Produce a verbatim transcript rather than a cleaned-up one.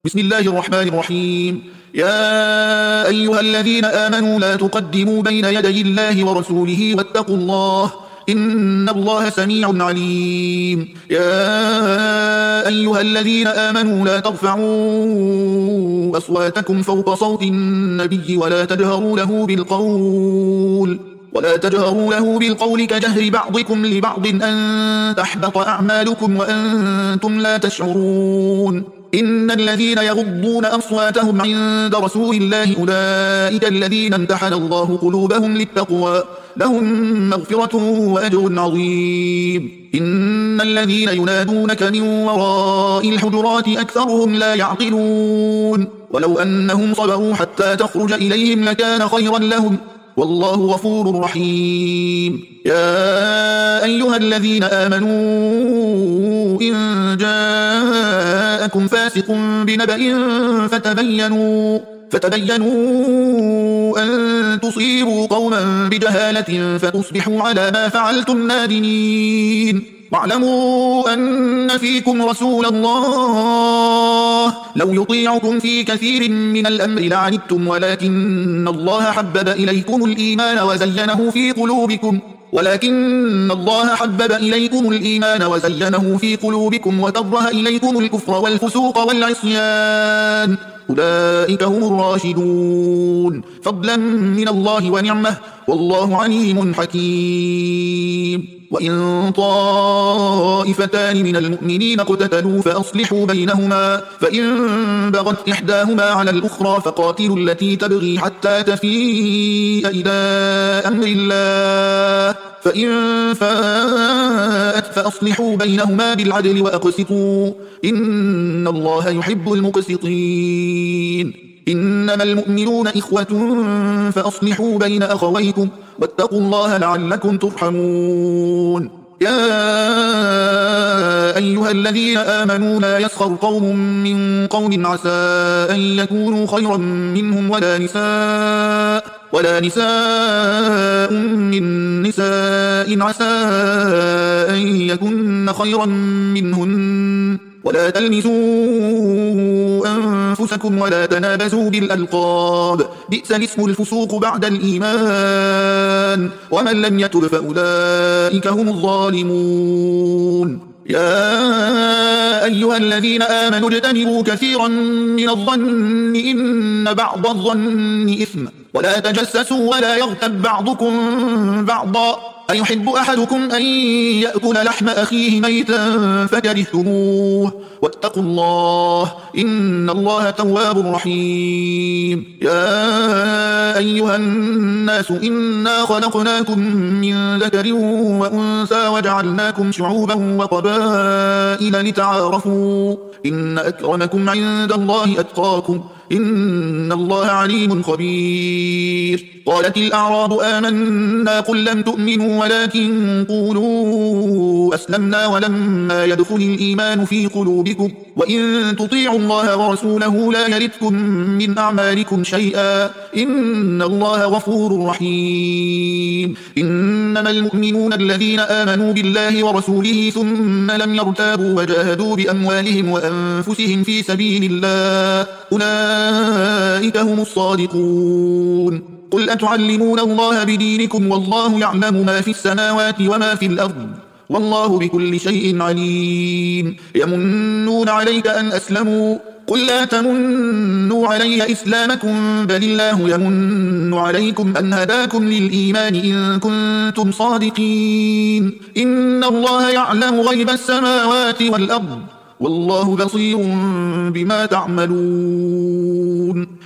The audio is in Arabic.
بسم الله الرحمن الرحيم. يا أيها الذين آمنوا لا تقدموا بين يدي الله ورسوله واتقوا الله إن الله سميع عليم. يا أيها الذين آمنوا لا ترفعوا أصواتكم فوق صوت النبي ولا تجهروا له بالقول ولا تجهروا له بالقول كجهر بعضكم لبعض أن تحبط أعمالكم وأنتم لا تشعرون. إن الذين يغضون أصواتهم عند رسول الله أولئك الذين امتحن الله قلوبهم للتقوى لهم مغفرة وأجر عظيم. إن الذين ينادونك من وراء الحجرات أكثرهم لا يعقلون ولو أنهم صبروا حتى تخرج إليهم لكان خيرا لهم والله غفور رحيم. يا أيها الذين آمنوا إن جاءكم فاسق بنبأ فتبينوا فتبينوا أن تصيبوا قوما بجهالة فتصبحوا على ما فعلتم نادمين. واعلموا أن فيكم رسول الله لو يطيعكم في كثير من الأمر لعنتم ولكن الله حبب إليكم الإيمان وزينه في قلوبكم ولكن الله حبب إليكم الإيمان وزينه في قلوبكم وكره إليكم الكفر والفسوق والعصيان أولئك هم الراشدون فضلا من الله ونعمه والله عليم حكيم. وإن طائفتان من المؤمنين اقتتلوا فأصلحوا بينهما فإن بغت إحداهما على الأخرى فقاتلوا التي تبغي حتى تفيء إلى أمر الله فإن فاءت فأصلحوا بينهما بالعدل وأقسطوا إن الله يحب المقسطين. إنما المؤمنون إخوة فأصلحوا بين أخويكم واتقوا الله لعلكم ترحمون. يا أيها الذين آمنوا لا يسخر قوم من قوم عسى أن يكونوا خيرا منهم ولا نساء ولا نساء من نساء عسى أن يكن خيرا منهن ولا تلمزوا أنفسكم ولا تنابزوا بالألقاب بئس الاسم الفسوق بعد الإيمان ومن لم يتب فأولئك هم الظالمون. يا أيها الذين آمنوا اجتنبوا كثيرا من الظن إن بعض الظن إثم ولا تجسسوا ولا يغتب بعضكم بعضا أيحب أحدكم أن يأكل لحم أخيه ميتا فكرهتموه واتقوا الله إن الله تواب رحيم. يا أيها الناس إنا خلقناكم من ذكر وأنثى وجعلناكم شعوبا وقبائل لتعارفوا إن أكرمكم عند الله أتقاكم إن الله عليم خبير. قالت الأعراب آمنا قل لم تؤمنوا ولكن قولوا أسلمنا ولما يدخل الإيمان في قلوبكم وإن تطيعوا الله ورسوله لا يلدكم من أعمالكم شيئا إن الله غفور رحيم. إنما المؤمنون الذين آمنوا بالله ورسوله ثم لم يرتابوا وجاهدوا بأموالهم وأنفسهم في سبيل الله أولئك هم الصادقون. قل أتعلمون الله بدينكم والله يعلم ما في السماوات وما في الأرض والله بكل شيء عليم. يمنون عليك أن أسلموا قل لا تمنوا علي إسلامكم بل الله يمن عليكم أن هداكم للإيمان إن كنتم صادقين. إن الله يعلم غيب السماوات والأرض والله بصير بما تعملون.